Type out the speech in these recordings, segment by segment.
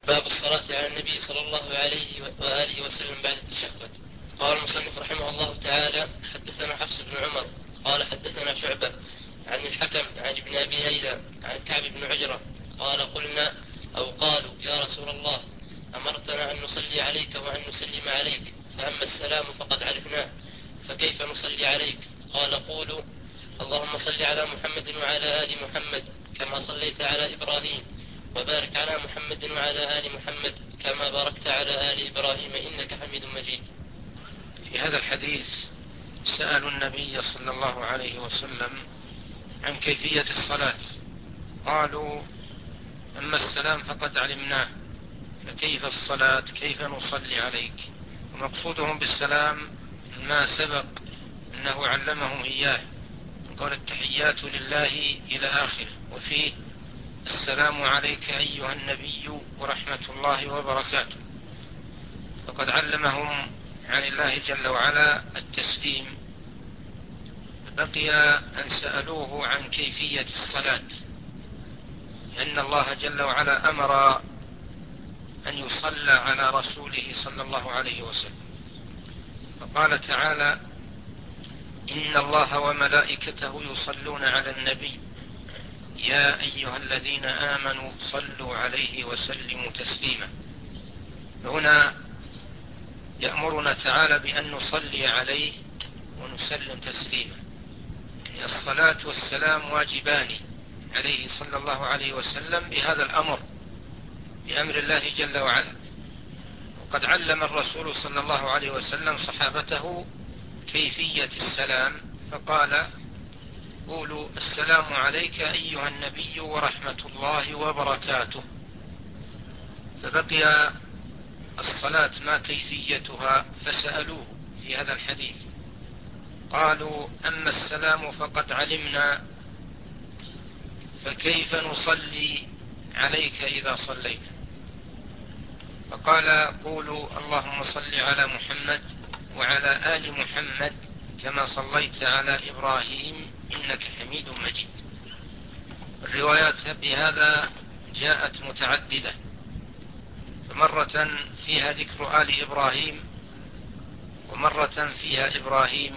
باب الصلاة على النبي صلى الله عليه وآله وسلم بعد التشهد. قال المصنف رحمه الله تعالى: حدثنا حفص بن عمر قال حدثنا شعبة عن الحكم عن ابن أبي ليلى عن كعب بن عجرة قال: قلنا أو قالوا يا رسول الله، أمرتنا أن نصلي عليك وأن نسلم عليك، فأما السلام فقد عرفناه، فكيف نصلي عليك؟ قال: قولوا اللهم صل على محمد وعلى آل محمد كما صليت على إبراهيم، وبارك على محمد وعلى آل محمد كما باركت على آل إبراهيم إنك حميد مجيد. في هذا الحديث سألوا النبي صلى الله عليه وسلم عن كيفية الصلاة، قالوا: أما السلام فقد علمناه، فكيف الصلاة؟ كيف نصلي عليك؟ ومقصودهم بالسلام ما سبق أنه علمهم إياه، قال: التحيات لله إلى آخره، وفيه: السلام عليك أيها النبي ورحمة الله وبركاته. فقد علمهم عن الله جل وعلا التسليم. بقي أن سألوه عن كيفية الصلاة، لأن الله جل وعلا أمر أن يصلى على رسوله صلى الله عليه وسلم، فقال تعالى: إن الله وملائكته يصلون على النبي يا أيها الذين آمنوا صلوا عليه وسلموا تسليما. هنا يأمرنا تعالى بأن نصلي عليه ونسلم تسليما، يعني الصلاة والسلام واجبان عليه صلى الله عليه وسلم بهذا الأمر، بأمر الله جل وعلا. وقد علم الرسول صلى الله عليه وسلم صحابته كيفية السلام، فقال: قولوا السلام عليك أيها النبي ورحمة الله وبركاته. فبقي الصلاة ما كيفيتها، فسألوه في هذا الحديث، قالوا: أما السلام فقد علمنا، فكيف نصلي عليك إذا صلينا؟ فقال: قولوا اللهم صل على محمد وعلى آل محمد كما صليت على إبراهيم إنك حميد مجيد. الروايات بهذا جاءت متعددة، فمرة فيها ذكر آل إبراهيم، ومرة فيها إبراهيم،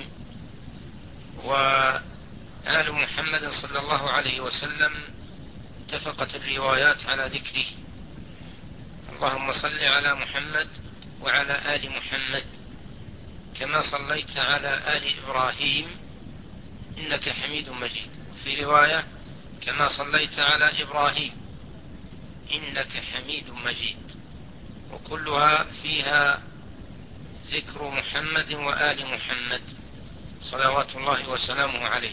وآل محمد صلى الله عليه وسلم اتفقت الروايات على ذكره: اللهم صل على محمد وعلى آل محمد كما صليت على آل إبراهيم إنك حميد مجيد. وفي رواية: كما صليت على إبراهيم إنك حميد مجيد. وكلها فيها ذكر محمد وآل محمد صلوات الله وسلامه عليه.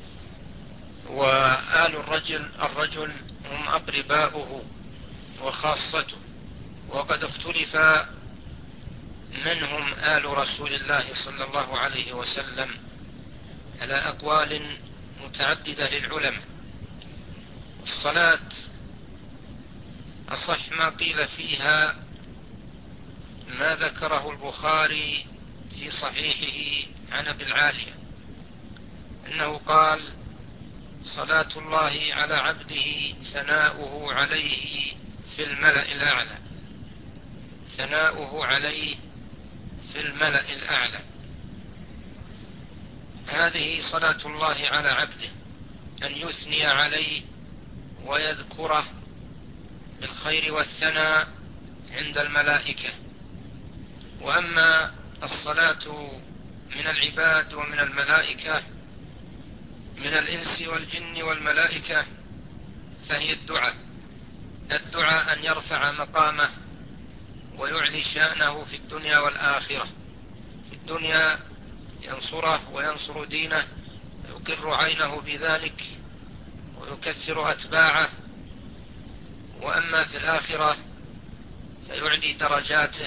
وآل الرجل هم أقرباؤه وخاصته، وقد اختلف من هم آل رسول الله صلى الله عليه وسلم على أقوال متعددة للعلماء. الصلاة أصح ما قيل فيها ما ذكره البخاري في صحيحه عن أبي العالية، أنه قال: صلاة الله على عبده ثناؤه عليه في الملأ الأعلى، ثناؤه عليه في الملأ الأعلى. هذه صلاة الله على عبده، أن يثني عليه ويذكره بالخير والثناء عند الملائكة. وأما الصلاة من العباد ومن الملائكة، من الإنس والجن والملائكة، فهي الدعاء أن يرفع مقامه ويعلي شأنه في الدنيا والآخرة. في الدنيا ينصره وينصر دينه ويقر عينه بذلك ويكثر أتباعه، وأما في الآخرة فيعلي درجاته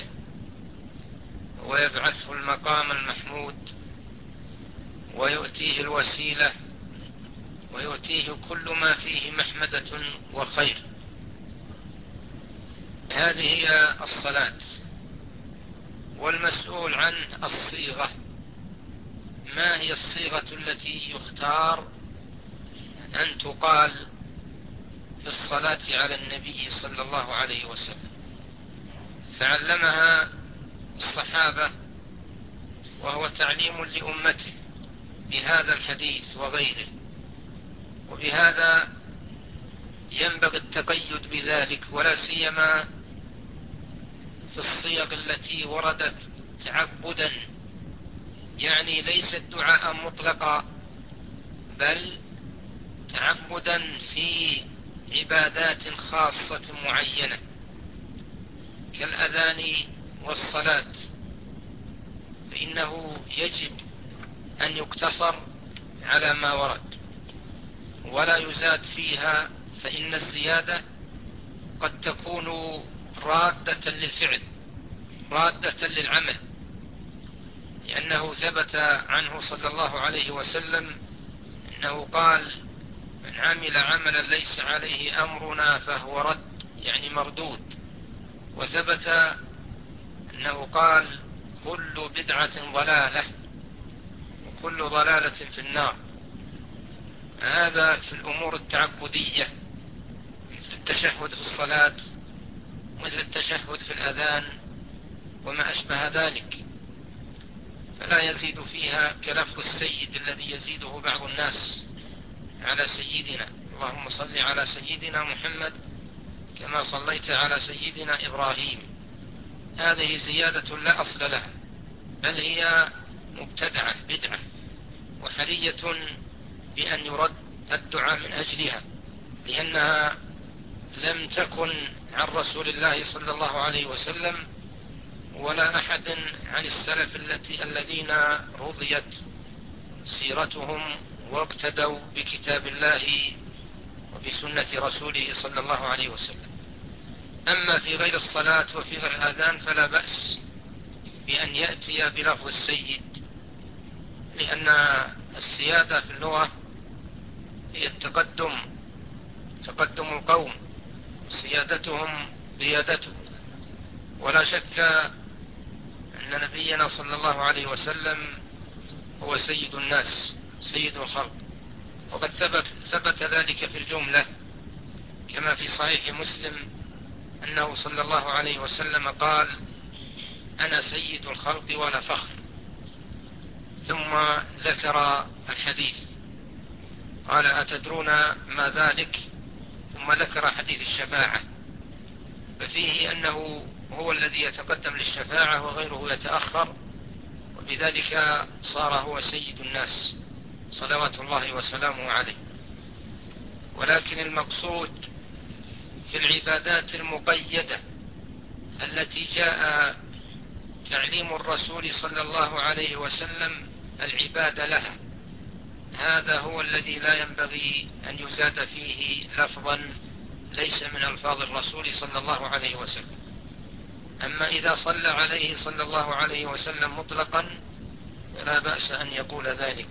ويبعثه المقام المحمود ويؤتيه الوسيلة ويؤتيه كل ما فيه محمدة وخير. هذه هي الصلاة. والمسؤول عن الصيغة، ما هي الصيغة التي يختار أن تقال في الصلاة على النبي صلى الله عليه وسلم؟ فعلمها الصحابة، وهو تعليم لأمته بهذا الحديث وغيره، وبهذا ينبغي التقيد بذلك، ولا سيما في الصيغ التي وردت تعبدا، يعني ليست دعاء مطلقا، بل تعبدا في عبادات خاصة معينة كالأذان والصلاة، فإنه يجب أن يقتصر على ما ورد ولا يزاد فيها، فإن الزيادة قد تكون رادة للفعل، رادة للعمل، لأنه ثبت عنه صلى الله عليه وسلم أنه قال: من عمل عملا ليس عليه أمرنا فهو رد، يعني مردود. وثبت أنه قال: كل بدعة ضلالة وكل ضلالة في النار. هذا في الأمور التعبدية مثل التشهد في الصلاة، مثل التشهد في الأذان وما أشبه ذلك، فلا يزيد فيها كلفظ السيد الذي يزيده بعض الناس على سيدنا: اللهم صل على سيدنا محمد كما صليت على سيدنا إبراهيم. هذه زيادة لا أصل لها، بل هي مبتدعة بدعة، وحرية بأن يرد الدعاء من أجلها، لأنها لم تكن عن رسول الله صلى الله عليه وسلم ولا أحد عن السلف الذين رضيت سيرتهم واقتدوا بكتاب الله وبسنة رسوله صلى الله عليه وسلم. أما في غير الصلاة وفي غير الآذان فلا بأس بأن يأتي بلفظ السيد، لأن السيادة في اللغة هي التقدم، تقدم القوم، سيادتهم قيادتهم. ولا شك أن نبينا صلى الله عليه وسلم هو سيد الناس، سيد الخلق، وقد ثبت ذلك في الجملة، كما في صحيح مسلم أنه صلى الله عليه وسلم قال: أنا سيد الخلق ولا فخر. ثم ذكر الحديث، قال: أتدرون ما ذلك؟ ثم ذكر حديث الشفاعة، ففيه أنه هو الذي يتقدم للشفاعة وغيره يتأخر، وبذلك صار هو سيد الناس صلوات الله وسلامه عليه. ولكن المقصود في العبادات المقيدة التي جاء تعليم الرسول صلى الله عليه وسلم العبادة لها، هذا هو الذي لا ينبغي أن يزاد فيه لفظا ليس من ألفاظ الرسول صلى الله عليه وسلم. أما إذا صلى عليه صلى الله عليه وسلم مطلقا فلا بأس أن يقول ذلك.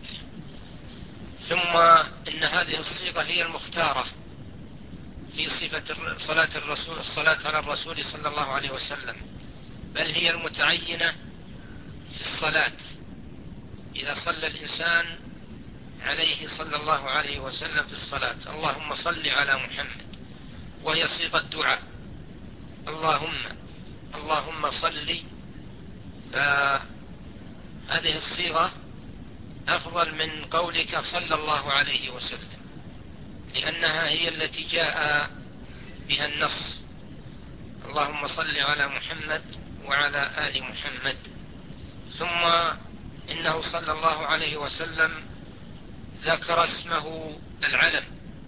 ثم إن هذه الصيغة هي المختارة في صفة الصلاة على الرسول صلى الله عليه وسلم، بل هي المتعينة في الصلاة. إذا صلى الإنسان عليه صلى الله عليه وسلم في الصلاة: اللهم صل على محمد، وهي صيغة دعاء، اللهم صل، فهذه الصيغة أفضل من قولك صلى الله عليه وسلم، لأنها هي التي جاء بها النص: اللهم صل على محمد وعلى آل محمد. ثم إنه صلى الله عليه وسلم ذكر اسمه العلم،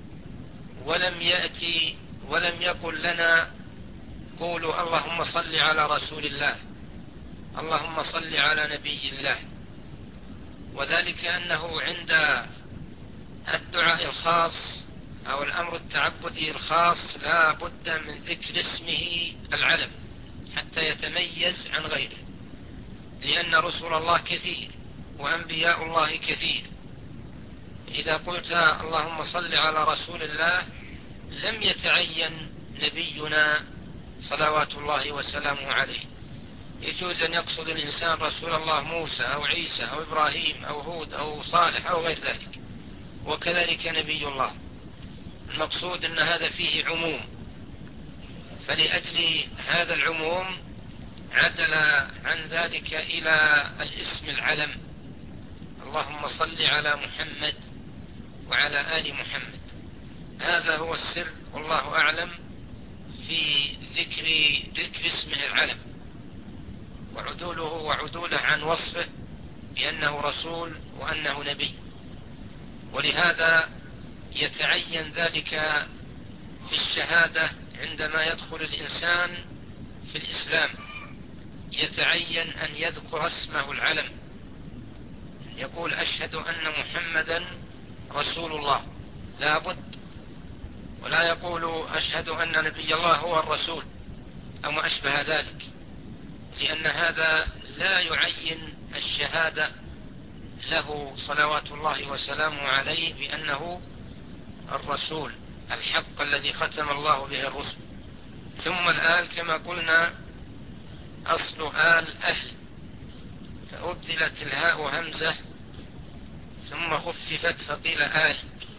ولم يقل لنا قولوا اللهم صل على رسول الله، اللهم صل على نبي الله. وذلك أنه عند الدعاء الخاص أو الأمر التعبدي الخاص لا بد من ذكر اسمه العلم حتى يتميز عن غيره، لأن رسل الله كثير وأنبياء الله كثير. إذا قلت اللهم صل على رسول الله لم يتعين نبينا صلوات الله وسلامه عليه. يجوز أن يقصد الإنسان رسول الله موسى أو عيسى أو إبراهيم أو هود أو صالح أو غير ذلك، وكذلك نبي الله. المقصود أن هذا فيه عموم، فلأجل هذا العموم عدل عن ذلك إلى الاسم العلم: اللهم صل على محمد وعلى آل محمد. هذا هو السر والله أعلم في ذكر اسمه العلم، وعدوله عن وصفه بأنه رسول وأنه نبي. ولهذا يتعين ذلك في الشهادة عندما يدخل الإنسان في الإسلام، يتعين أن يذكر اسمه العلم، يقول أشهد أن محمدا رسول الله، لا بد. ولا يقول أشهد أن نبي الله هو الرسول أو ما أشبه ذلك، لأن هذا لا يعين الشهادة له صلوات الله وسلامه عليه بأنه الرسول الحق الذي ختم الله به الرسل. ثم الآل كما قلنا أصل آل أهل، فأبدلت الهاء همزة ثم خففت فقيل آل،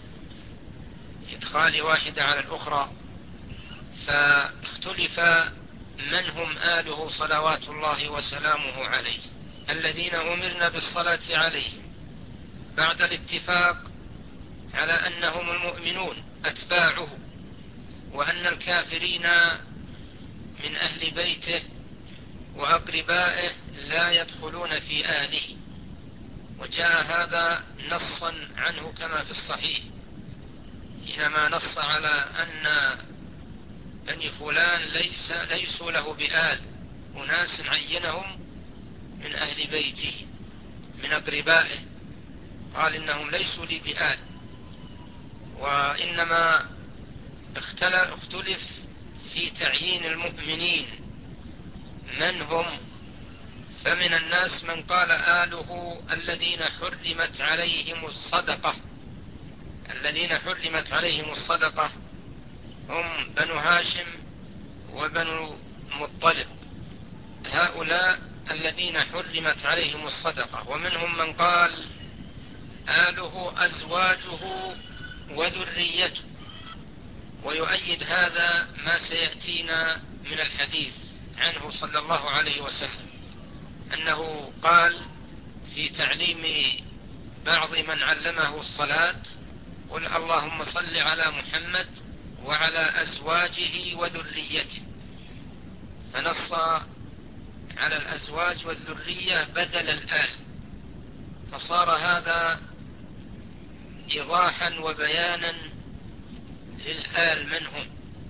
إدخال واحدة على الأخرى، فاختلف من هم آله صلوات الله وسلامه عليه الذين أمرنا بالصلاة عليه، بعد الاتفاق على أنهم المؤمنون أتباعه، وأن الكافرين من أهل بيته وأقربائه لا يدخلون في آله. وجاء هذا نصا عنه كما في الصحيح حينما نص على أن بني فلان ليسوا له بآل، أناس عينهم من أهل بيته من أقربائه، قال إنهم ليسوا لي بآل. وإنما اختلف في تعيين المؤمنين من هم، فمن الناس من قال آله الذين حرمت عليهم الصدقة. الذين حرمت عليهم الصدقة هم بنو هاشم وبنو مطلب، هؤلاء الذين حرمت عليهم الصدقة. ومنهم من قال آله أزواجه وذريته، ويؤيد هذا ما سيأتينا من الحديث عنه صلى الله عليه وسلم، أنه قال في تعليم بعض من علمه الصلاة: قل اللهم صل على محمد وعلى أزواجه وذريته، فنص على الأزواج والذرية بدل الآل، فصار هذا إيضاحا وبيانا للآل من هم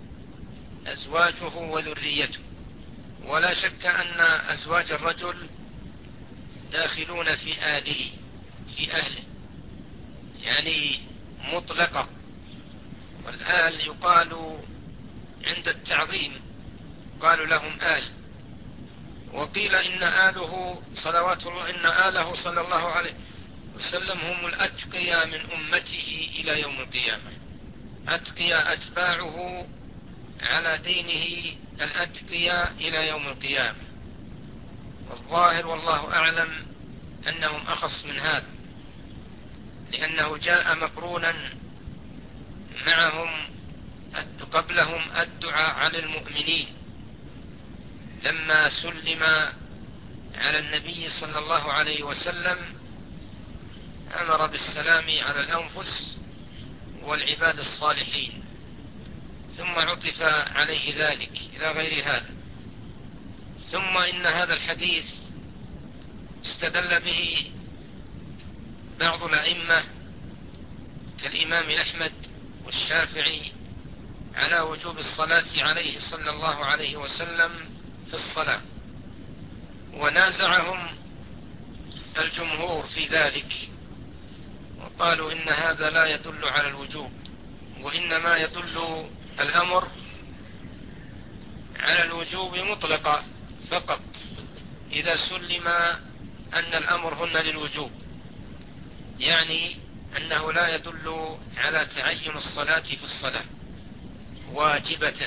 أزواجه وذريته. ولا شك أن أزواج الرجل داخلون في آله، في أهله، يعني مطلقة. والآل يقال عند التعظيم قالوا لهم آل. وقيل إن آله صلوات الله إن آله صلى الله عليه وسلم هم الأتقياء من أمته إلى يوم القيامة، أتقياء أتباعه على دينه الأتقياء إلى يوم القيامة. والظاهر والله أعلم أنهم أخص من هذا، لأنه جاء مقرونا معهم قبلهم الدعاء على المؤمنين لما سلم على النبي صلى الله عليه وسلم، أمر بالسلام على الأنفس والعباد الصالحين، ثم عطف عليه ذلك إلى غير هذا. ثم إن هذا الحديث استدل به بعض الأئمة كالإمام أحمد والشافعي على وجوب الصلاة عليه صلى الله عليه وسلم في الصلاة، ونازعهم الجمهور في ذلك وقالوا إن هذا لا يدل على الوجوب، وإنما يدل الأمر على الوجوب مطلقا فقط إذا سلم أن الأمر هن للوجوب، يعني أنه لا يدل على تعين الصلاة في الصلاة واجبة.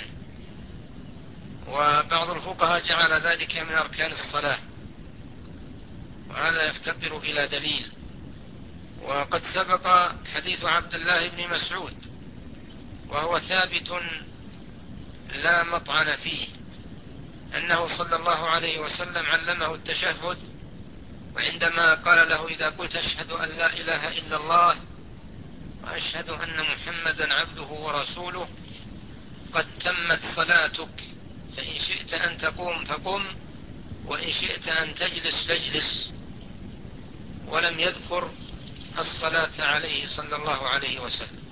وبعض الفقهاء جعل ذلك من أركان الصلاة، وهذا يفتقر إلى دليل. وقد سبق حديث عبد الله بن مسعود وهو ثابت لا مطعن فيه أنه صلى الله عليه وسلم علمه التشهد، وعندما قال له إذا قلت أشهد أن لا إله إلا الله وأشهد أن محمدا عبده ورسوله قد تمت صلاتك، فإن شئت أن تقوم فقم وإن شئت أن تجلس فاجلس، ولم يذكر الصلاة عليه صلى الله عليه وسلم.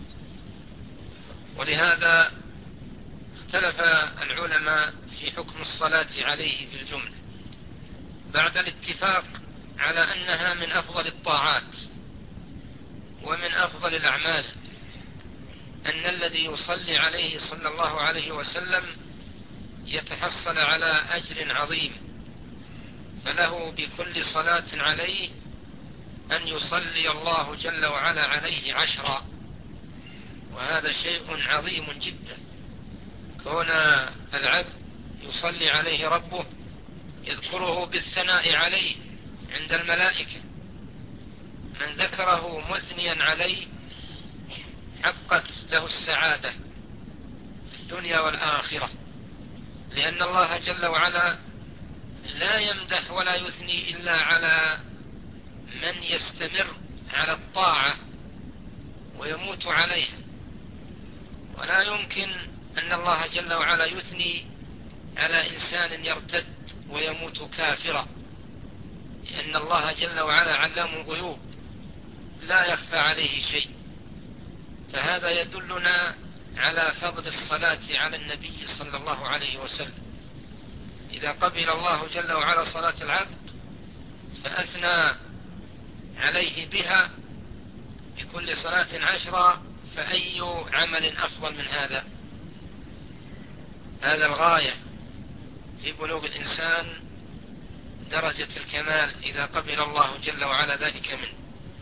ولهذا اختلف العلماء في حكم الصلاة عليه في الجملة بعد الاتفاق على أنها من أفضل الطاعات ومن أفضل الأعمال، أن الذي يصلي عليه صلى الله عليه وسلم يتحصل على أجر عظيم، فله بكل صلاة عليه أن يصلي الله جل وعلا عليه 10، وهذا شيء عظيم جدا، كون العبد يصلي عليه ربه يذكره بالثناء عليه عند الملائكة، من ذكره مثنيا عليه حقت له السعادة في الدنيا والآخرة، لأن الله جل وعلا لا يمدح ولا يثني إلا على من يستمر على الطاعة ويموت عليها، ولا يمكن أن الله جل وعلا يثني على إنسان يرتد ويموت كافرا، لأن الله جل وعلا علام الغيوب لا يخفى عليه شيء. فهذا يدلنا على فضل الصلاة على النبي صلى الله عليه وسلم. إذا قبل الله جل وعلا صلاة العبد فأثنى عليه بها بكل صلاة 10، فأي عمل أفضل من هذا؟ هذا الغاية في بلوغ الإنسان درجة الكمال إذا قبل الله جل وعلا ذلك منه.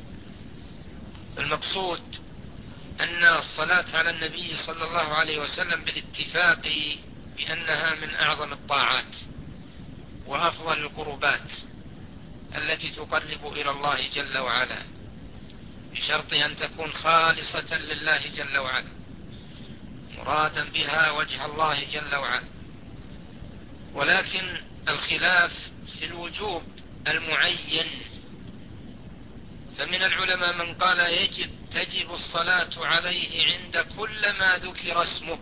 المقصود أن الصلاة على النبي صلى الله عليه وسلم بالاتفاق بأنها من أعظم الطاعات وأفضل القربات التي تقرب إلى الله جل وعلا، بشرط أن تكون خالصة لله جل وعلا مرادا بها وجه الله جل وعلا. ولكن الخلاف في الوجوب المعين، فمن العلماء من قال تجب الصلاة عليه عند كل ما ذكر اسمه،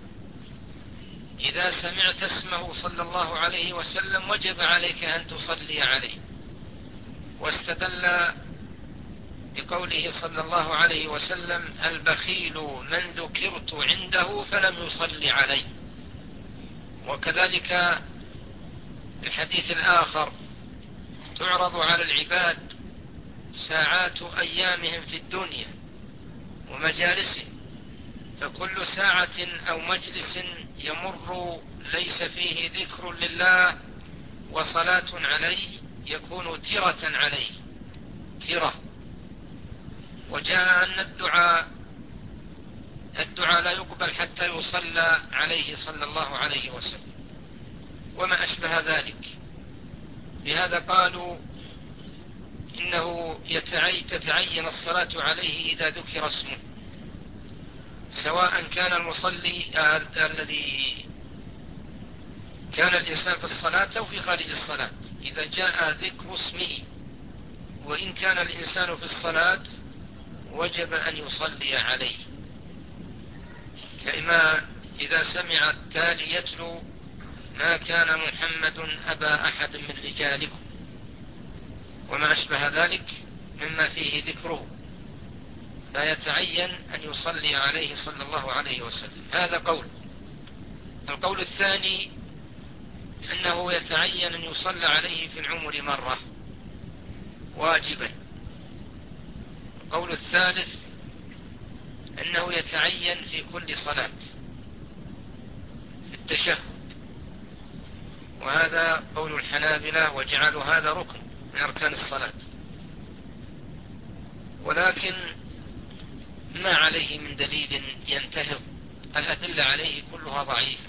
إذا سمعت اسمه صلى الله عليه وسلم وجب عليك أن تصلي عليه، واستدل بقوله صلى الله عليه وسلم البخيل من ذكرت عنده فلم يصلي عليه. وكذلك الحديث الآخر تعرض على العباد ساعات أيامهم في الدنيا ومجالسهم، فكل ساعة أو مجلس يمر ليس فيه ذكر لله وصلاة عليه يكون ترة عليه، ترة. وجاء أن الدعاء لا يقبل حتى يصلى عليه صلى الله عليه وسلم وما أشبه ذلك. لهذا قالوا إنه تتعين الصلاة عليه إذا ذكر اسمه، سواء كان المصلي الذي كان الإنسان في الصلاة أو في خارج الصلاة، إذا جاء ذكر اسمه، وإن كان الإنسان في الصلاة وجب أن يصلي عليه، كما إذا سمع التالي يتلو ما كان محمد أبا أحد من رجالكم وما أشبه ذلك مما فيه ذكره، فيتعين أن يصلي عليه صلى الله عليه وسلم. هذا قول. القول الثاني أنه يتعين أن يصلى عليه في العمر مرة واجبا. القول الثالث أنه يتعين في كل صلاة في التشهد، وهذا قول الحنابلة وجعلوا هذا ركن من أركان الصلاة، ولكن ما عليه من دليل ينتهض، الأدلة عليه كلها ضعيفة.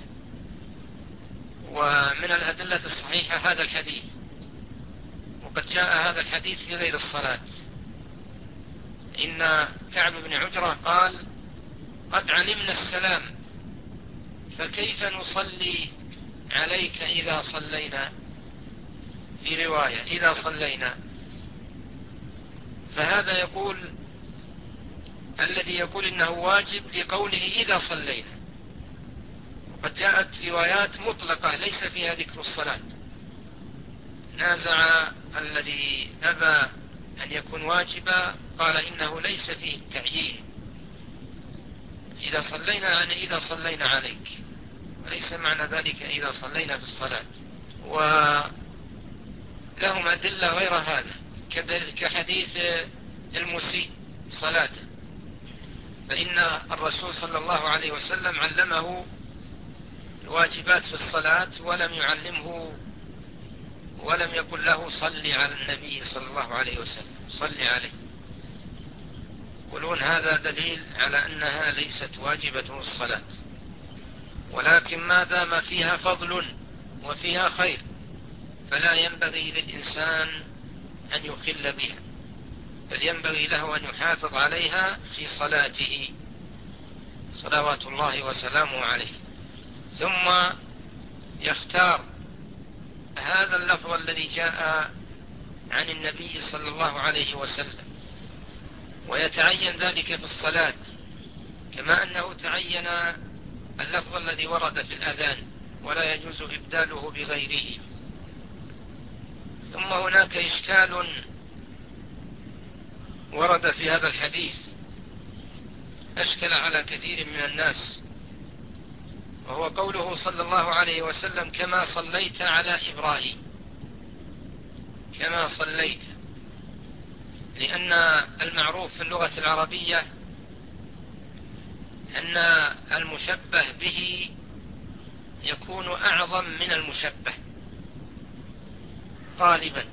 ومن الأدلة الصحيحة هذا الحديث، وقد جاء هذا الحديث في غير الصلاة. إن كعب بن عجرة قال قد علمنا السلام فكيف نصلي عليك إذا صلينا؟ في رواية إذا صلينا. فهذا يقول الذي يقول إنه واجب لقوله إذا صلينا، وقد جاءت روايات مطلقة ليس فيها ذكر الصلاة. نازع الذي أبى أن يكون واجبا، قال إنه ليس فيه التعيين، إذا صلينا يعني إذا صلينا عليك، وليس معنى ذلك إذا صلينا في الصلاة. ولهم أدلة غير هذا كحديث المسيء صلاته، فإن الرسول صلى الله عليه وسلم علمه الواجبات في الصلاة ولم يقل له صلي على النبي صلى الله عليه وسلم، صلي عليه. يقولون هذا دليل على أنها ليست واجبة الصلاة، ولكن ما دام فيها فضل وفيها خير فلا ينبغي للإنسان أن يخل بها، بل ينبغي له أن يحافظ عليها في صلاته صلوات الله وسلامه عليه. ثم يختار هذا اللفظ الذي جاء عن النبي صلى الله عليه وسلم، ويتعين ذلك في الصلاة كما أنه تعين اللفظ الذي ورد في الأذان، ولا يجوز إبداله بغيره. ثم هناك إشكال ورد في هذا الحديث أشكل على كثير من الناس، وهو قوله صلى الله عليه وسلم كما صليت على إبراهيم، كما صليت، لأن المعروف في اللغة العربية أن المشبه به يكون أعظم من المشبه غالبا،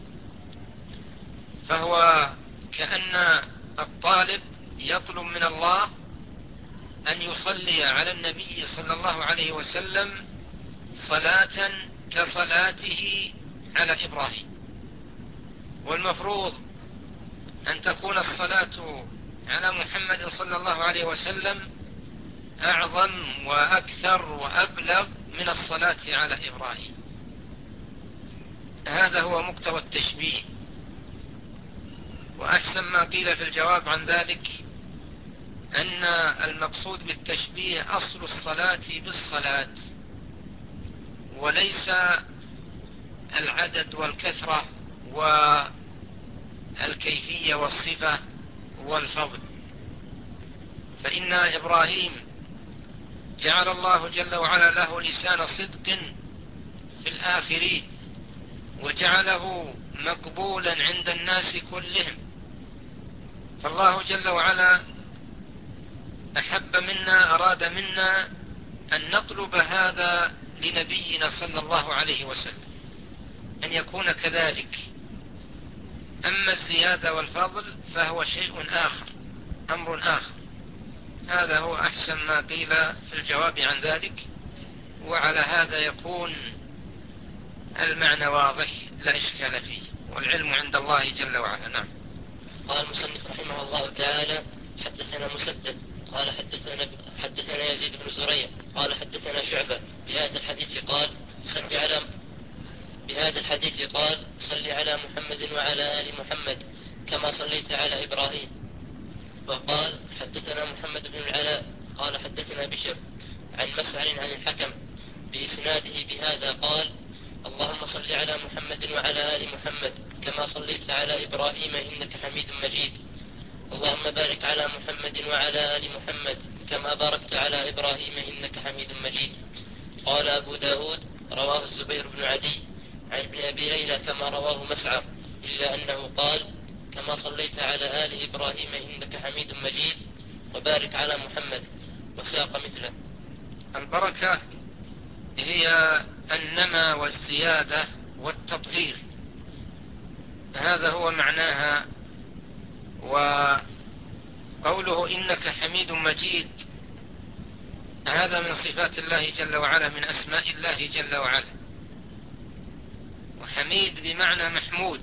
فهو كأن الطالب يطلب من الله أن يصلي على النبي صلى الله عليه وسلم صلاة كصلاته على إبراهيم، والمفروض أن تكون الصلاة على محمد صلى الله عليه وسلم أعظم وأكثر وأبلغ من الصلاة على إبراهيم. هذا هو مقتضى التشبيه. وأحسن ما قيل في الجواب عن ذلك أن المقصود بالتشبيه أصل الصلاة بالصلاة، وليس العدد والكثرة والكيفية والصفة والفضل. فإن إبراهيم جعل الله جل وعلا له لسان صدق في الآخرين، وجعله مقبولا عند الناس كلهم، فالله جل وعلا أحب منا، أراد منا أن نطلب هذا لنبينا صلى الله عليه وسلم، أن يكون كذلك. أما الزيادة والفضل فهو شيء آخر، أمر آخر. هذا هو أحسن ما قيل في الجواب عن ذلك، وعلى هذا يكون المعنى واضح لا إشكال فيه، والعلم عند الله جل وعلا. نعم. قال المصنف رحمه الله تعالى حدثنا مسدد قال حدثنا يزيد بن زريع قال حدثنا شعبة بهذا الحديث قال صل على محمد وعلى آل محمد كما صليت على إبراهيم. وقال حدثنا محمد بن العلاء قال حدثنا بشر عن مسعر عن الحكم بإسناده بهذا قال اللهم صل على محمد وعلى آل محمد كما صليت على إبراهيم إنك حميد مجيد. اللهم بارك على محمد وعلى آل محمد كما باركت على إبراهيم إنك حميد مجيد. قال أبو داود رواه الزبير بن عدي عن ابن أبي ليلى كما رواه مسعر، إلا أنه قال كما صليت على آل إبراهيم إنك حميد مجيد وبارك على محمد، وساق مثله. البركة هي النمى والزيادة والتطهير، هذا هو معناها. وقوله إنك حميد مجيد هذا من صفات الله جل وعلا، من أسماء الله جل وعلا. وحميد بمعنى محمود،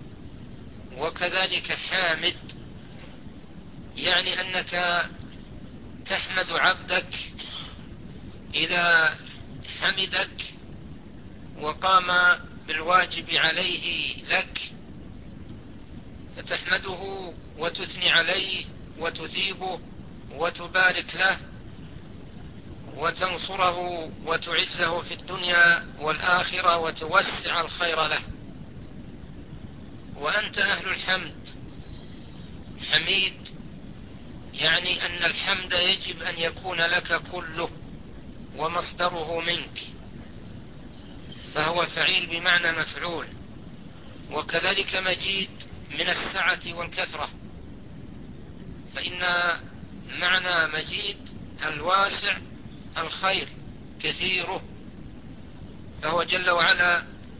وكذلك حامد، يعني أنك تحمد عبدك إذا حمدك وقام بالواجب عليه لك فتحمده وتثني عليه وتثيبه وتبارك له وتنصره وتعزه في الدنيا والآخرة وتوسع الخير له. وأنت أهل الحمد حميد، يعني أن الحمد يجب أن يكون لك كله ومصدره منك، فهو فعيل بمعنى مفعول. وكذلك مجيد من السعة والكثرة، فإن معنى مجيد الواسع الخير كثيره، فهو جل وعلا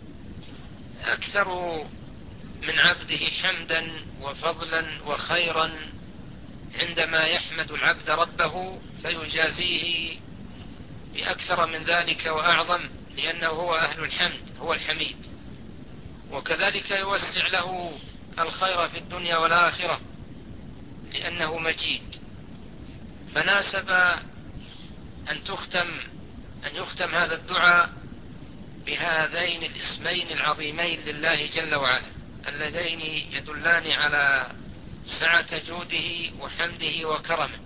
أكثر من عبده حمدا وفضلا وخيرا عندما يحمد العبد ربه فيجازيه بأكثر من ذلك وأعظم، لأنه هو أهل الحمد، هو الحميد. وكذلك يوسع له الخير في الدنيا والآخرة لأنه مجيد. فناسب أن يختم هذا الدعاء بهذين الاسمين العظيمين لله جل وعلا، اللذين يدلان على سعة جوده وحمده وكرمه.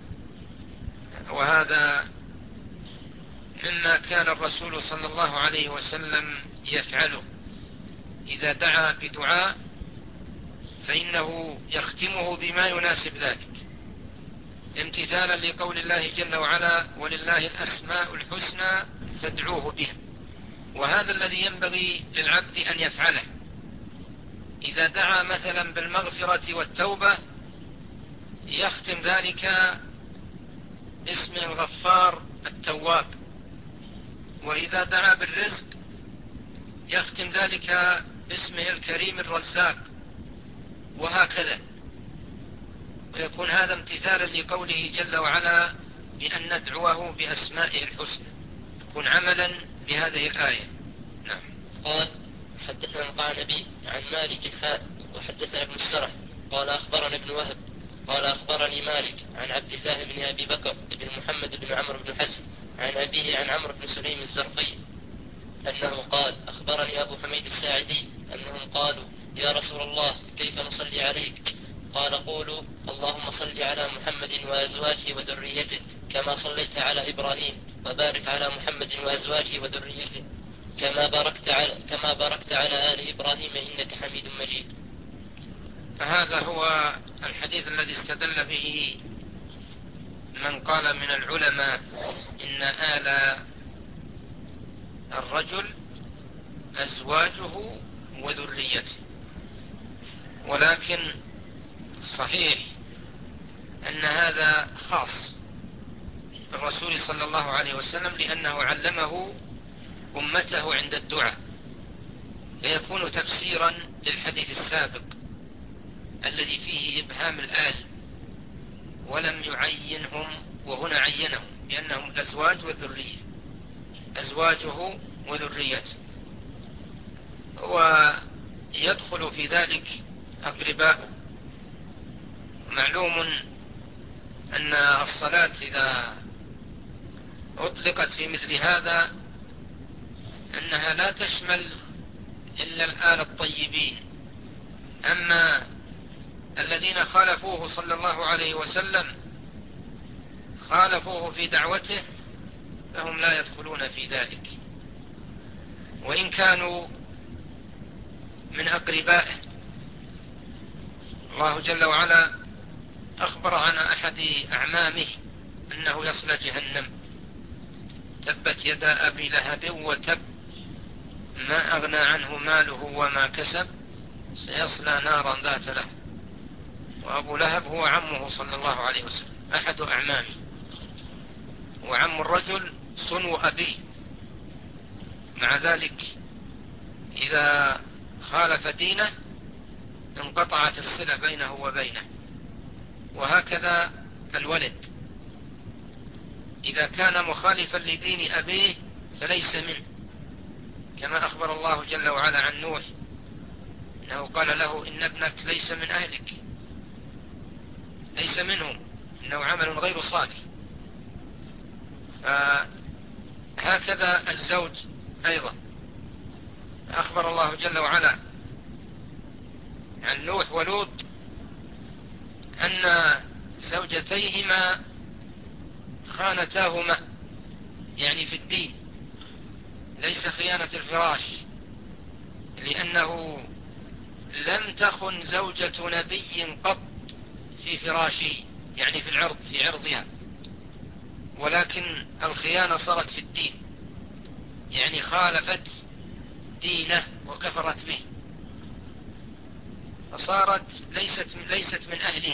وهذا مما كان الرسول صلى الله عليه وسلم يفعله إذا دعا بدعاء، فإنه يختمه بما يناسب ذلك، امتثالا لقول الله جل وعلا: ولله الأسماء الحسنى فادعوه بها. وهذا الذي ينبغي للعبد أن يفعله إذا دعا مثلا بالمغفرة والتوبة، يختم ذلك باسمه الغفار التواب. وإذا دعا بالرزق يختم ذلك باسمه الكريم الرزاق، وهكذا. ويكون هذا امتثالا لقوله جل وعلا بأن ندعوه بأسمائه الحسنى، يكون عملا بهذه الآية. نعم. قال: حدثنا القعنبي عن مالك وحدثنا ابن السرح قال أخبرنا ابن وهب قال أخبرني مالك عن عبد الله بن أبي بكر بن محمد بن عمرو بن حزم عن أبيه عن عمرو بن سليم الزرقي أنه قال: أخبرني أبو حميد الساعدي أنهم قالوا: يا رسول الله، كيف نصلي عليك؟ قال: قولوا: اللهم صل على محمد وأزواجه وذريته كما صليت على إبراهيم، وبارك على محمد وأزواجه وذريته كما باركت على آل إبراهيم إنك حميد مجيد. فهذا هو الحديث الذي استدل به من قال من العلماء إن آل الرجل أزواجه وذريته. ولكن صحيح أن هذا خاص بالرسول صلى الله عليه وسلم، لأنه علمه أمته عند الدعاء، فيكون تفسيرا للحديث السابق الذي فيه إبهام الآل ولم يعينهم، وهنا عينهم لأنهم الأزواج والذرية، أزواجه وذريته. ويدخل في ذلك أقرباء. معلوم أن الصلاة إذا أطلقت في مثل هذا أنها لا تشمل إلا الآل الطيبين، أما الذين خالفوه صلى الله عليه وسلم خالفوه في دعوته فهم لا يدخلون في ذلك، وإن كانوا من أقربائه. الله جل وعلا أخبر عن أحد أعمامه أنه يصلى جهنم: تبت يدا أبي لهب وتب ما أغنى عنه ماله وما كسب سيصلى نارا ذات لهب. وأبو لهب هو عمه صلى الله عليه وسلم، أحد أعمامه، وعم الرجل صنو أبيه. مع ذلك إذا خالف دينه انقطعت الصلة بينه وبينه. وهكذا الولد إذا كان مخالفا لدين أبيه فليس منه، كما أخبر الله جل وعلا عن نوح أنه قال له: إن ابنك ليس من أهلك، ليس منهم، إنه عمل غير صالح. هكذا الزوج أيضا. أخبر الله جل وعلا عن نوح ولوط أن زوجتيهما خانتاهما، يعني في الدين، ليس خيانة الفراش، لأنه لم تخن زوجة نبي قط في فراشه، يعني في العرض، في عرضها، ولكن الخيانة صارت في الدين، يعني خالفت دينه وكفرت به، فصارت ليست من أهله.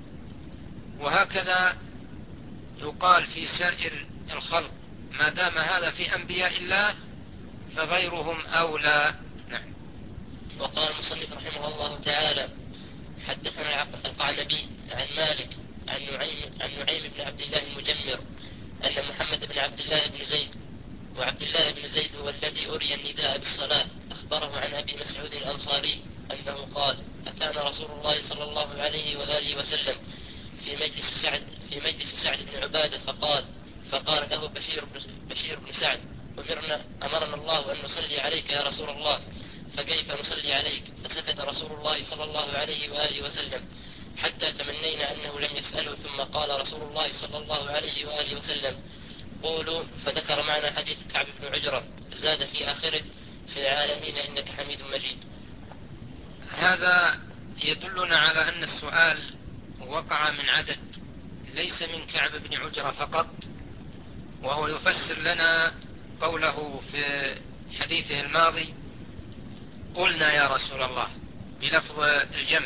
وهكذا يقال في سائر الخلق، ما دام هذا في أنبياء الله فغيرهم أولى. نعم. وقال المصنف رحمه الله تعالى: حدثنا القعنبي عن مالك عن نعيم بن عبد الله المجمر أن محمد بن عبد الله بن زيد، وعبد الله بن زيد هو الذي أري النداء بالصلاة، أخبره عن أبي مسعود الأنصاري أنه قال: أتانا رسول الله صلى الله عليه وآله وسلم في مجلس سعد بن عبادة فقال له بشير بن سعد: أمرنا الله أن نصلي عليك يا رسول الله، فكيف نصلي عليك؟ فسكت رسول الله صلى الله عليه وآله وسلم حتى تمنينا أنه لم يسأله، ثم قال رسول الله صلى الله عليه وآله وسلم: قولوا. فذكر معنا حديث كعب بن عجرة، زاد في آخره: في العالمين إنك حميد مجيد. هذا يدلنا على أن السؤال وقع من عدد، ليس من كعب بن عجرة فقط، وهو يفسر لنا قوله في حديثه الماضي: قلنا يا رسول الله، بلفظ الجمع.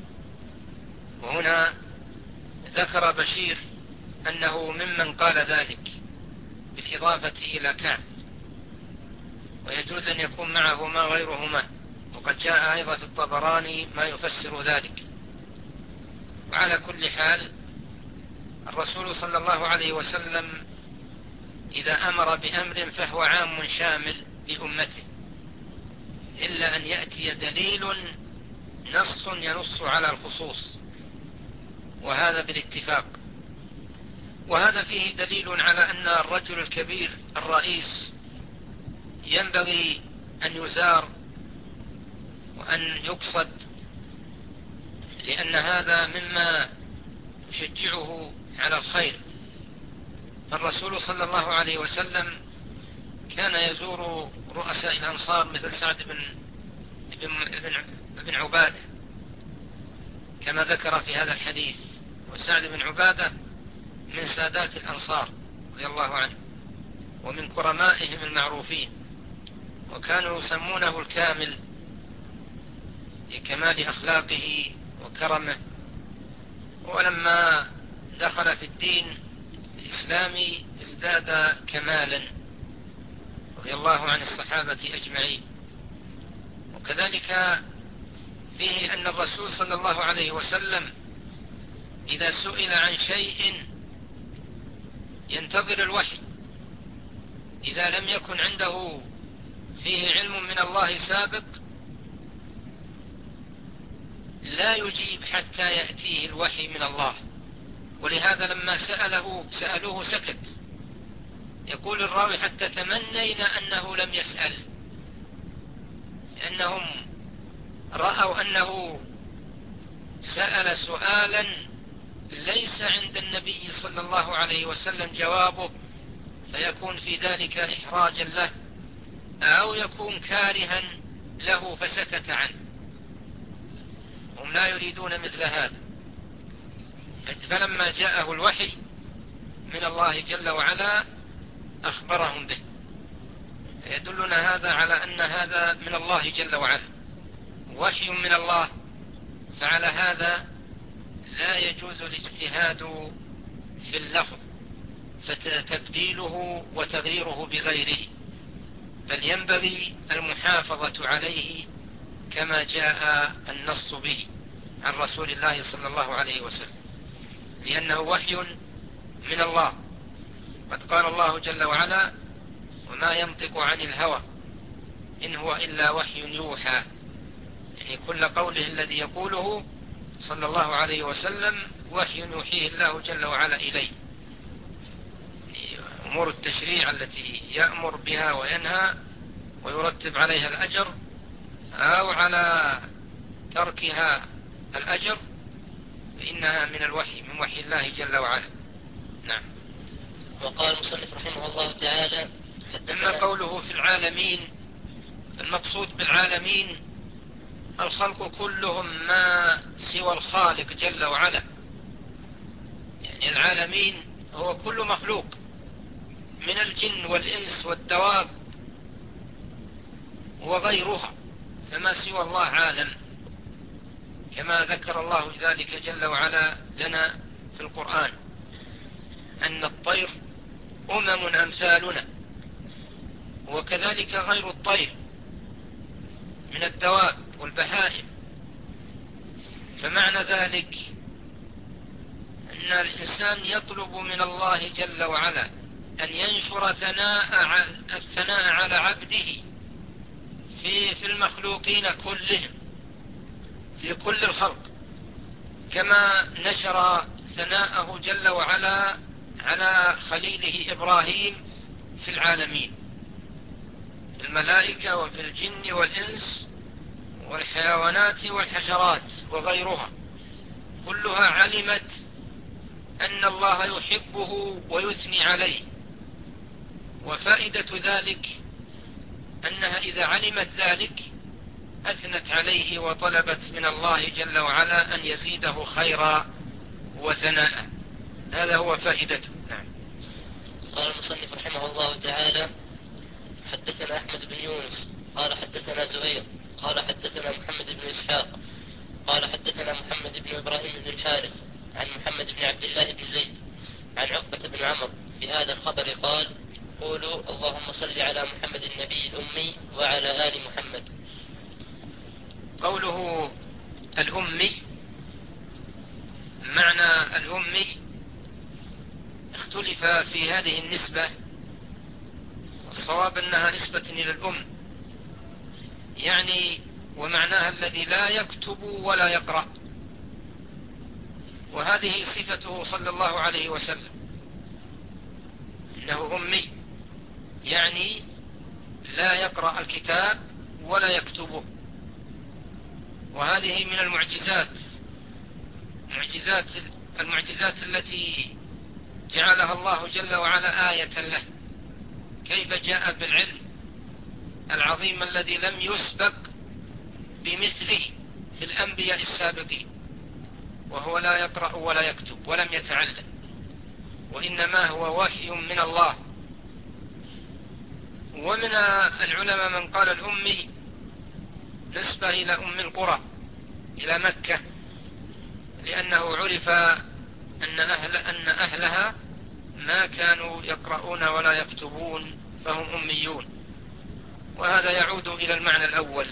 وهنا ذكر بشير أنه ممن قال ذلك بالإضافة إلى كعب، ويجوز أن يكون معهما غيرهما، وقد جاء أيضا في الطبراني ما يفسر ذلك. وعلى كل حال، الرسول صلى الله عليه وسلم إذا أمر بأمر فهو عام شامل لأمته، إلا أن يأتي دليل نص ينص على الخصوص، وهذا بالاتفاق. وهذا فيه دليل على أن الرجل الكبير الرئيس ينبغي أن يزار وأن يقصد، لأن هذا مما يشجعه على الخير. فالرسول صلى الله عليه وسلم كان يزور رؤساء الأنصار مثل سعد بن عبادة كما ذكر في هذا الحديث. وسعد بن عبادة من سادات الأنصار رضي الله عنه، ومن كرمائهم المعروفين، وكانوا يسمونه الكامل لكمال أخلاقه وكرمه. ولما دخل في الدين الإسلامي ازداد كمالا رضي الله عن الصحابة أجمعين. وكذلك فيه أن الرسول صلى الله عليه وسلم إذا سئل عن شيء ينتظر الوحي، إذا لم يكن عنده فيه علم من الله سابق لا يجيب حتى يأتيه الوحي من الله. ولهذا لما سألوه سكت. يقول الراوي: حتى تمنينا أنه لم يسأل، لأنهم رأوا أنه سأل سؤالا ليس عند النبي صلى الله عليه وسلم جوابه، فيكون في ذلك إحراجا له، أو يكون كارها له فسكت عنه. هم لا يريدون مثل هذا. فلما جاءه الوحي من الله جل وعلا أخبرهم به. يدلنا هذا على أن هذا من الله جل وعلا، وحي من الله، فعلى هذا لا يجوز الاجتهاد في اللفظ فتبديله وتغييره بغيره، بل ينبغي المحافظة عليه كما جاء النص به عن رسول الله صلى الله عليه وسلم، لأنه وحي من الله. قد قال الله جل وعلا: وما ينطق عن الهوى إن هو إلا وحي يوحى، يعني كل قوله الذي يقوله صلى الله عليه وسلم وحي يوحيه الله جل وعلا إليه. أمور التشريع التي يأمر بها وينهى ويرتب عليها الأجر، أو على تركها الأجر، فإنها من الوحي، من وحي الله جل وعلا. نعم. وقال المصنف رحمه الله تعالى: أما قوله في العالمين، المقصود بالعالمين الخلق كلهم ما سوى الخالق جل وعلا. يعني العالمين هو كل مخلوق من الجن والإنس والدواب وغيرها، فما سوى الله عالم، كما ذكر الله ذلك جل وعلا لنا في القرآن، أن الطير أمم أمثالنا، وكذلك غير الطير من الدواب والبهائم. فمعنى ذلك أن الإنسان يطلب من الله جل وعلا أن ينشر الثناء على عبده في المخلوقين كلهم، في كل الخلق، كما نشر ثناءه جل وعلا على خليله إبراهيم في العالمين، في الملائكة وفي الجن والإنس والحيوانات والحشرات وغيرها، كلها علمت أن الله يحبه ويثني عليه. وفائدة ذلك أنها إذا علمت ذلك أثنت عليه وطلبت من الله جل وعلا أن يزيده خيرا وثناء. هذا هو فائدته. نعم. قال المصنف رحمه الله تعالى: حدثنا أحمد بن يونس قال حدثنا زهير قال حدثنا محمد بن إسحاق قال حدثنا محمد بن إبراهيم بن الحارث عن محمد بن عبد الله بن زيد عن عقبة بن عمرو بهذا الخبر قال: قولوا اللهم صل على محمد النبي الأمي وعلى آل محمد. قوله الأمي، معنى الأمي اختلف في هذه النسبة، والصواب أنها نسبة إلى الأم، يعني ومعناها الذي لا يكتب ولا يقرأ، وهذه صفته صلى الله عليه وسلم، إنه أمي، يعني لا يقرأ الكتاب ولا يكتبه. وهذه من المعجزات التي جعلها الله جل وعلا آية له، كيف جاء بالعلم العظيم الذي لم يسبق بمثله في الأنبياء السابقين، وهو لا يقرأ ولا يكتب ولم يتعلم، وإنما هو وحي من الله. ومن العلماء من قال الأمي نسبة إلى أم القرى، إلى مكة، لأنه عرف أن أهلها ما كانوا يقرؤون ولا يكتبون، فهم أميون، وهذا يعود إلى المعنى الأول.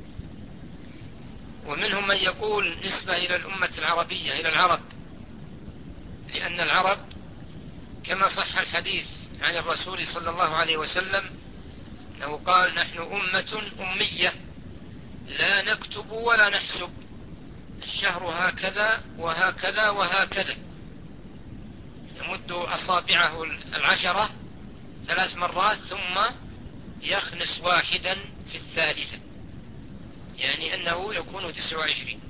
ومنهم من يقول نسبة إلى الأمة العربية، إلى العرب، لأن العرب كما صح الحديث عن الرسول صلى الله عليه وسلم أنه قال: نحن أمة أمية لا نكتب ولا نحسب، الشهر هكذا وهكذا وهكذا، يمد أصابعه 10 3 مرات ثم يخنس واحدا في الثالثة، يعني أنه يكون 29.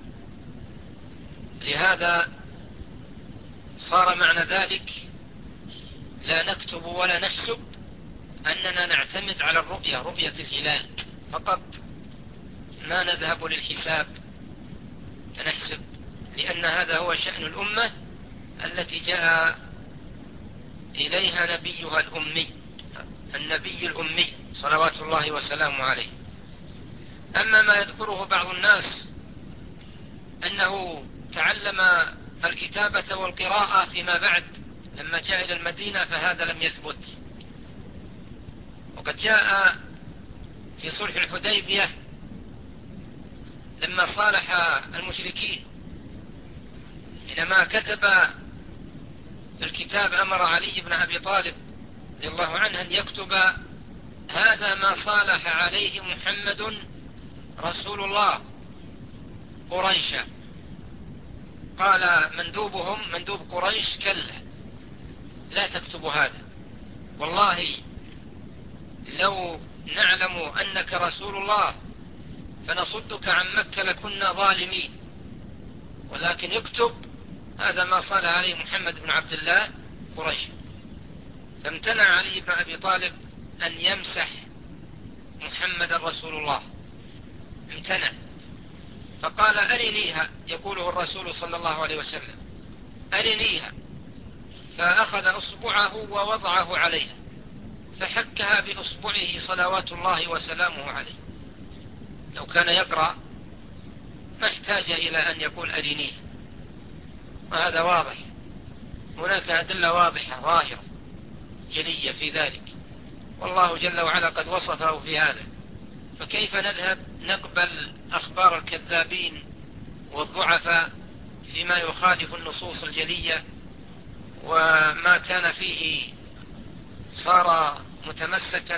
لهذا صار معنى ذلك لا نكتب ولا نحسب أننا نعتمد على رؤية الهلال فقط، ما نذهب للحساب فنحسب، لأن هذا هو شأن الأمة التي جاء إليها نبيها النبي الأمي صلوات الله وسلامه عليه. أما ما يذكره بعض الناس أنه تعلم الكتابة والقراءة فيما بعد لما جاء إلى المدينة، فهذا لم يثبت. وقد جاء في صلح الحديبية لما صالح المشركين، حينما كتب الكتاب أمر علي بن أبي طالب رضي الله عنه أن يكتب: هذا ما صالح عليه محمد رسول الله قريشا. قال مندوب قريش: كلا، لا تكتب هذا، والله لو نعلم أنك رسول الله فنصدك عن مكة لكنا ظالمين، ولكن اكتب. هذا ما صال عليه محمد بن عبد الله قريش. فامتنع علي بن أبي طالب أن يمسح محمد رسول الله، امتنع، فقال أرنيها، يقوله الرسول صلى الله عليه وسلم، أرنيها. فأخذ أصبعه ووضعه عليها فحكها بأصبعه صلوات الله وسلامه عليه. لو كان يقرأ ما احتاج إلى أن يقول أرنيه، وهذا واضح. هناك أدلة واضحة ظاهرة جلية في ذلك، والله جل وعلا قد وصفه في هذا. فكيف نذهب نقبل أخبار الكذابين والضعفاء فيما يخالف النصوص الجلية، وما كان فيه صار متمسكا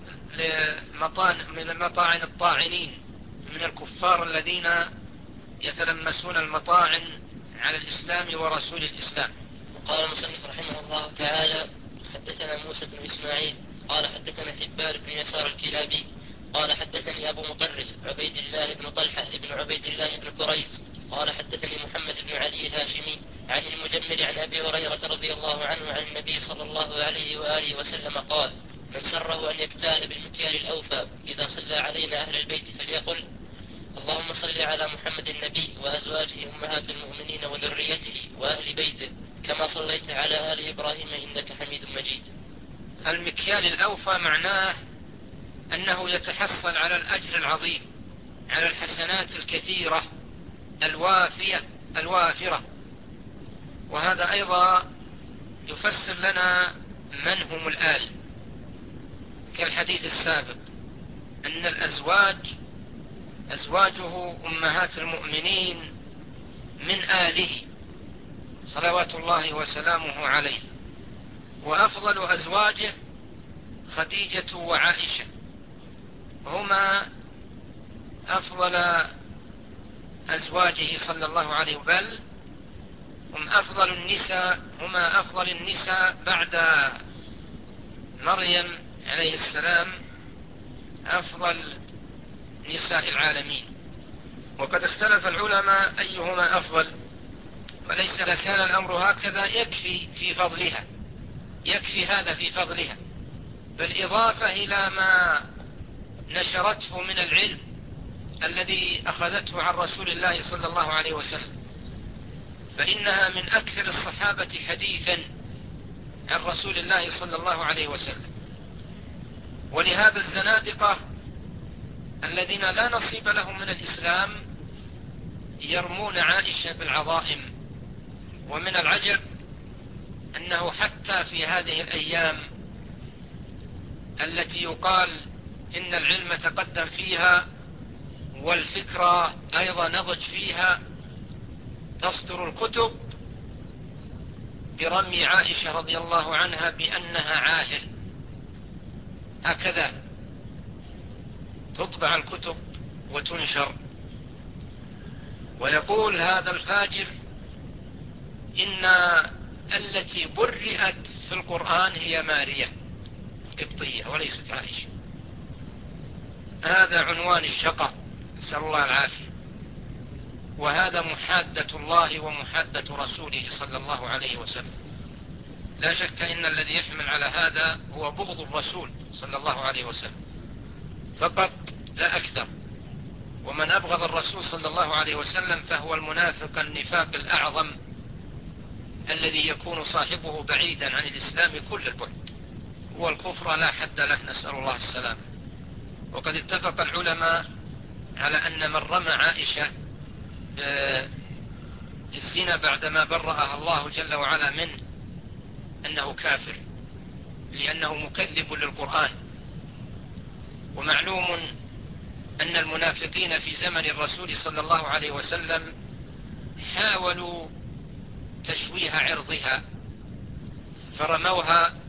من مطاعن الطاعنين من الكفار الذين يتلمسون المطاعن على الإسلام ورسول الإسلام. وقال المصنف رحمه الله تعالى: حدثنا موسى بن إسماعيل قال حدثنا حبان بن يسار الكلابي قال حدثني أبو مطرف عبيد الله بن طلحة بن عبيد الله بن كريز قال حدثني محمد بن علي الهاشمي عن المجمل عن أبي هريرة رضي الله عنه عن النبي صلى الله عليه وآله وسلم قال: من سره أن يكتال بالمكيال الأوفى إذا صلى علينا أهل البيت فليقل: اللهم صل على محمد النبي وأزواجه أمهات المؤمنين وذريته وأهل بيته كما صليت على آل إبراهيم إنك حميد مجيد. المكيال الأوفى معناه أنه يتحصل على الأجر العظيم، على الحسنات الكثيرة الوافرة. وهذا أيضا يفسر لنا من هم الآل، كالحديث السابق أن أزواجه أمهات المؤمنين من آله صلوات الله وسلامه عليه. وأفضل أزواجه خديجة وعائشة، هما أفضل أزواجه صلى الله عليه، بل هما أفضل النساء بعد مريم عليه السلام، أفضل نساء العالمين. وقد اختلف العلماء أيهما أفضل، وليس كان الأمر هكذا يكفي هذا في فضلها، بالإضافة إلى ما نشرته من العلم الذي أخذته عن رسول الله صلى الله عليه وسلم، فإنها من أكثر الصحابة حديثا عن رسول الله صلى الله عليه وسلم. ولهذا الزنادقة الذين لا نصيب لهم من الإسلام يرمون عائشة بالعظائم. ومن العجب أنه حتى في هذه الأيام التي يقال إن العلم تقدم فيها والفكرة أيضا نضج فيها، تصدر الكتب برمي عائشة رضي الله عنها بأنها عاهر، هكذا تطبع الكتب وتنشر، ويقول هذا الفاجر إن التي برئت في القرآن هي ماريا القبطية وليست عائشة. هذا عنوان الشقاء، نسأل الله العافية. وهذا محادة الله ومحادة رسوله صلى الله عليه وسلم. لا شك إن الذي يحمل على هذا هو بغض الرسول صلى الله عليه وسلم فقط لا أكثر. ومن أبغض الرسول صلى الله عليه وسلم فهو المنافق النفاق الأعظم الذي يكون صاحبه بعيدا عن الإسلام كل البعد، والكفر لا حد له، نسأل الله السلام. وقد اتفق العلماء على أن من رمى عائشة الزنا بعدما برأها الله جل وعلا منه أنه كافر، لأنه مكذب للقرآن. ومعلوم أن المنافقين في زمن الرسول صلى الله عليه وسلم حاولوا تشويه عرضها، فرموها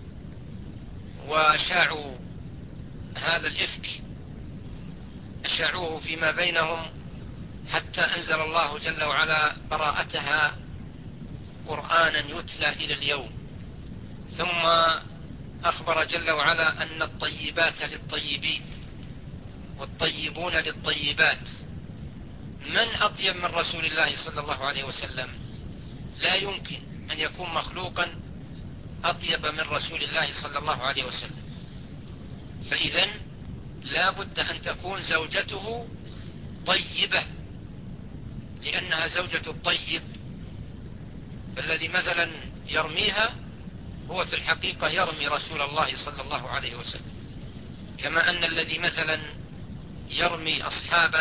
وأشاعوا هذا الإفك، أشاعوه فيما بينهم حتى أنزل الله جل وعلا براءتها قرآنا يتلى إلى اليوم. ثم أخبر جل وعلا أن الطيبات للطيبين والطيبون للطيبات. من أطيب من رسول الله صلى الله عليه وسلم؟ لا يمكن أن يكون مخلوقا أطيب من رسول الله صلى الله عليه وسلم. فإذن لا بد أن تكون زوجته طيبة، لأنها زوجة الطيب. فالذي مثلا يرميها هو في الحقيقة يرمي رسول الله صلى الله عليه وسلم، كما أن الذي مثلا يرمي أصحابه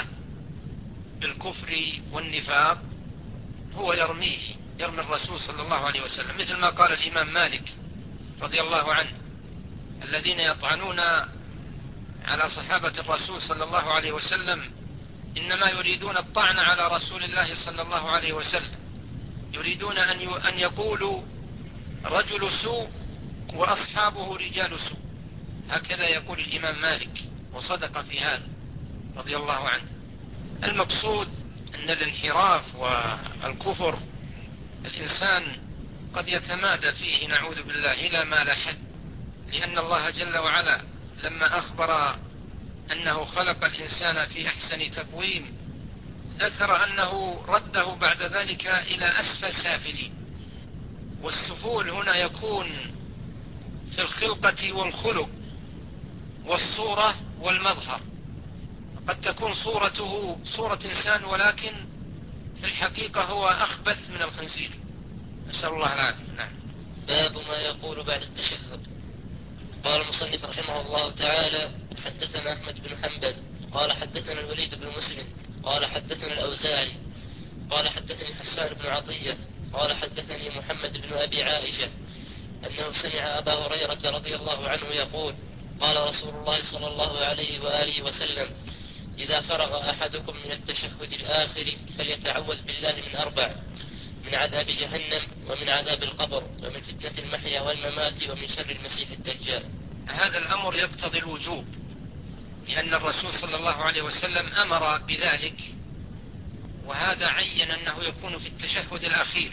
بالكفر والنفاق هو يرمي الرسول صلى الله عليه وسلم، مثل ما قال الإمام مالك رضي الله عنه: الذين يطعنون على صحابة الرسول صلى الله عليه وسلم إنما يريدون الطعن على رسول الله صلى الله عليه وسلم، يريدون أن يقولوا رجل سوء وأصحابه رجال سوء. هكذا يقول الإمام مالك، وصدق في هذا رضي الله عنه. المقصود أن الانحراف والكفر الإنسان قد يتمادى فيه نعوذ بالله إلى ما لا حد، لأن الله جل وعلا لما أخبر أنه خلق الإنسان في أحسن تقويم ذكر أنه رده بعد ذلك إلى أسفل سافلين. والسفول هنا يكون في الخلقة والخلق والصورة والمظهر. قد تكون صورته صورة إنسان ولكن في الحقيقة هو أخبث من الخنزير، نسأل الله العافية. نعم. باب ما يقول بعد التشهد. قال المصنف رحمه الله تعالى: حدثنا أحمد بن حنبل قال حدثنا الوليد بن مسلم قال حدثنا الأوزاعي قال حدثني حسان بن عطية قال حدثني محمد بن أبي عائشة أنه سمع أبا هريرة رضي الله عنه يقول: قال رسول الله صلى الله عليه وآله وسلم: إذا فرغ أحدكم من التشهد الآخر فليتعوذ بالله من 4: من عذاب جهنم ومن عذاب القبر ومن فتنة المحيا والممات ومن شر المسيح الدجال. هذا الأمر يقتضي الوجوب، لأن الرسول صلى الله عليه وسلم أمر بذلك، وهذا عين أنه يكون في التشهد الأخير.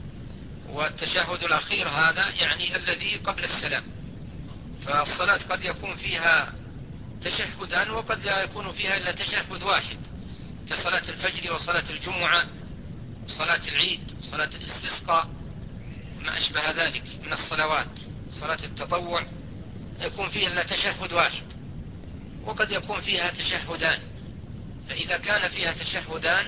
والتشهد الأخير هذا يعني الذي قبل السلام. فالصلاة قد يكون فيها تشهدان وقد لا يكون فيها إلا تشهد واحد، كصلاة الفجر وصلاة الجمعة وصلاة العيد وصلاة الاستسقاء ما أشبه ذلك من الصلوات. صلاة التطوع يكون فيها إلا تشهد واحد، وقد يكون فيها تشهدان. فإذا كان فيها تشهدان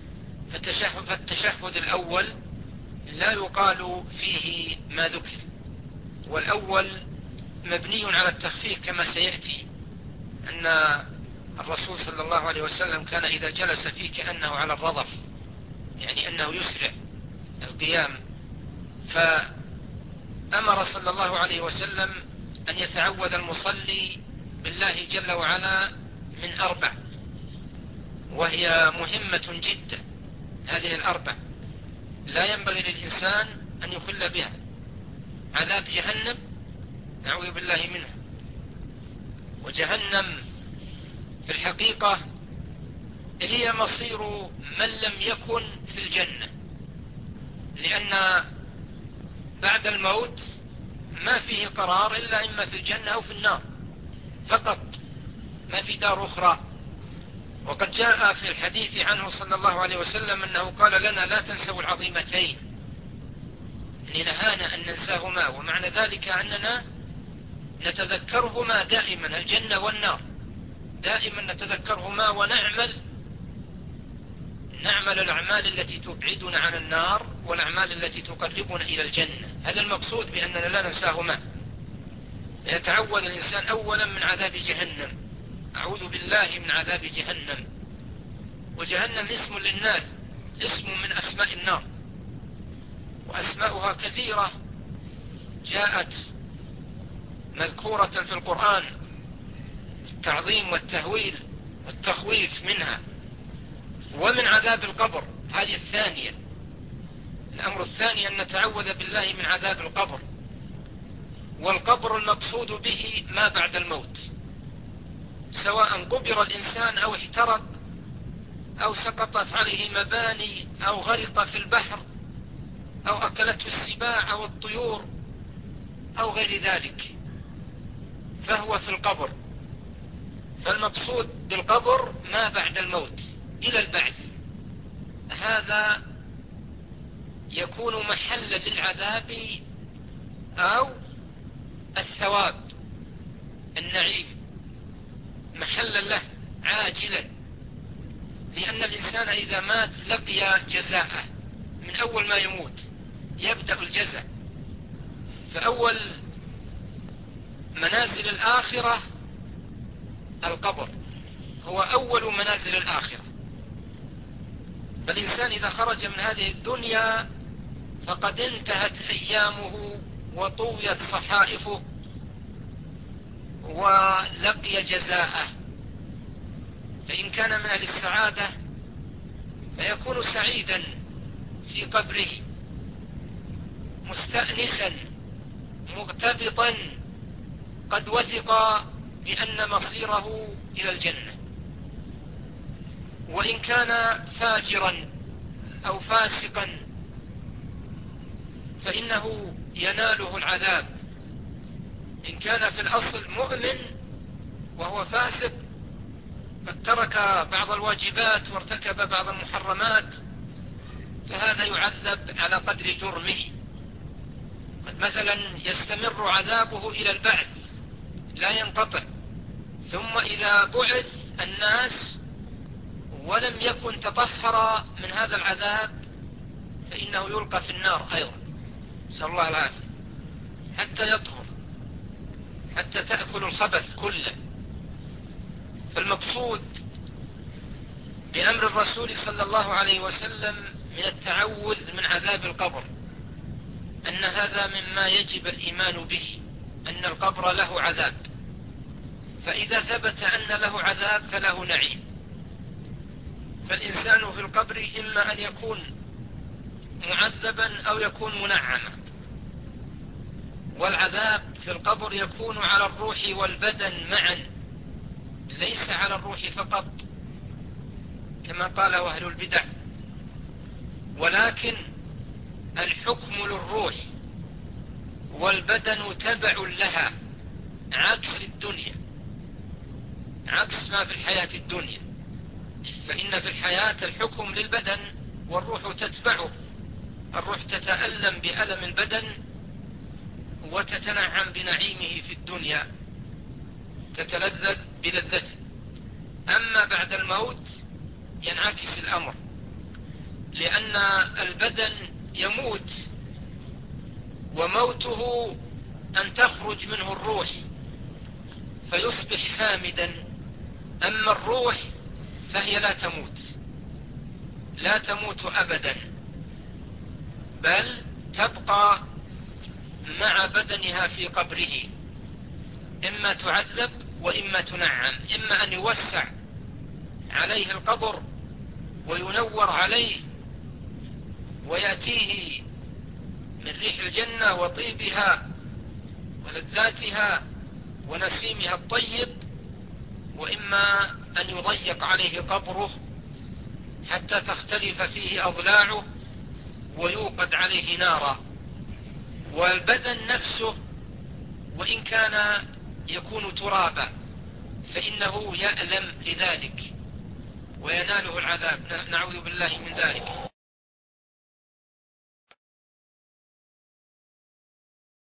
فالتشهد الأول لا يقال فيه ما ذكر، والأول مبني على التخفيف كما سيأتي، أن الرسول صلى الله عليه وسلم كان إذا جلس فيه كأنه على الرضف، يعني أنه يسرع القيام. فأمر صلى الله عليه وسلم أن يتعوذ المصلي بالله جل وعلا من 4، وهي مهمة جدا. هذه 4 لا ينبغي للإنسان أن يخل بها: عذاب جهنم نعوذ بالله منها. وجهنم في الحقيقة هي مصير من لم يكن في الجنة، لأن بعد الموت ما فيه قرار إلا إما في الجنة أو في النار فقط، ما في دار أخرى. وقد جاء في الحديث عنه صلى الله عليه وسلم أنه قال لنا: لا تنسوا العظيمتين، يعني نهانا أن ننساهما، ومعنى ذلك أننا نتذكرهما دائما، الجنة والنار دائما نتذكرهما، ونعمل الأعمال التي تبعدنا عن النار والأعمال التي تقربنا إلى الجنة. هذا المقصود بأننا لا ننساهما. يتعوذ الإنسان أولا من عذاب جهنم: أعوذ بالله من عذاب جهنم. وجهنم اسم للنار، اسم من أسماء النار، وأسماؤها كثيرة جاءت مذكورة في القرآن، التعظيم والتهويل والتخويف منها. ومن عذاب القبر، هذه الثانية. الأمر الثاني أن نتعوذ بالله من عذاب القبر. والقبر المقصود به ما بعد الموت، سواء قبر الإنسان أو احترق أو سقطت عليه مباني أو غرق في البحر أو أكلته السباع أو الطيور أو غير ذلك. فهو في القبر. فالمقصود بالقبر ما بعد الموت إلى البعث، هذا يكون محلا للعذاب أو الثواب النعيم، محلا له عاجلا، لأن الإنسان إذا مات لقي جزاءه من أول ما يموت، يبدأ الجزاء. فأول منازل الآخرة القبر، هو أول منازل الآخرة. فالإنسان إذا خرج من هذه الدنيا فقد انتهت أيامه وطويت صحائفه ولقي جزاءه. فإن كان من أهل السعادة فيكون سعيدا في قبره، مستأنسا مغتبطا، قد وثق بأن مصيره إلى الجنة. وإن كان فاجرا أو فاسقا فإنه يناله العذاب. إن كان في الأصل مؤمن وهو فاسق، قد ترك بعض الواجبات وارتكب بعض المحرمات، فهذا يعذب على قدر جرمه. قد مثلا يستمر عذابه إلى البعث لا ينقطع، ثم إذا بعث الناس ولم يكن تطهر من هذا العذاب فإنه يلقى في النار أيضا، نسأل الله العافية، حتى يطهر، حتى تأكل الخبث كله. فالمقصود بأمر الرسول صلى الله عليه وسلم من التعوذ من عذاب القبر أن هذا مما يجب الإيمان به، أن القبر له عذاب. فإذا ثبت أن له عذاب فله نعيم. فالإنسان في القبر إما أن يكون معذبا أو يكون منعما. والعذاب في القبر يكون على الروح والبدن معا، ليس على الروح فقط كما قاله أهل البدع، ولكن الحكم للروح والبدن تبع لها، عكس الدنيا، عكس ما في الحياة الدنيا. فإن في الحياة الحكم للبدن والروح تتبعه، الروح تتألم بألم البدن وتتنعم بنعيمه في الدنيا، تتلذذ بلذته. أما بعد الموت ينعكس الأمر، لأن البدن يموت وموته أن تخرج منه الروح فيصبح حامدا. أما الروح فهي لا تموت، لا تموت أبدا، بل تبقى مع بدنها في قبره، إما تعذب وإما تنعم، إما أن يوسع عليه القبر وينور عليه ويأتيه من ريح الجنة وطيبها ولذاتها ونسيمها الطيب، وإما أن يضيق عليه قبره حتى تختلف فيه أضلاعه ويوقد عليه نارا. والبدن نفسه وإن كان يكون ترابا فإنه يألم لذلك ويناله العذاب، نعوذ بالله من ذلك.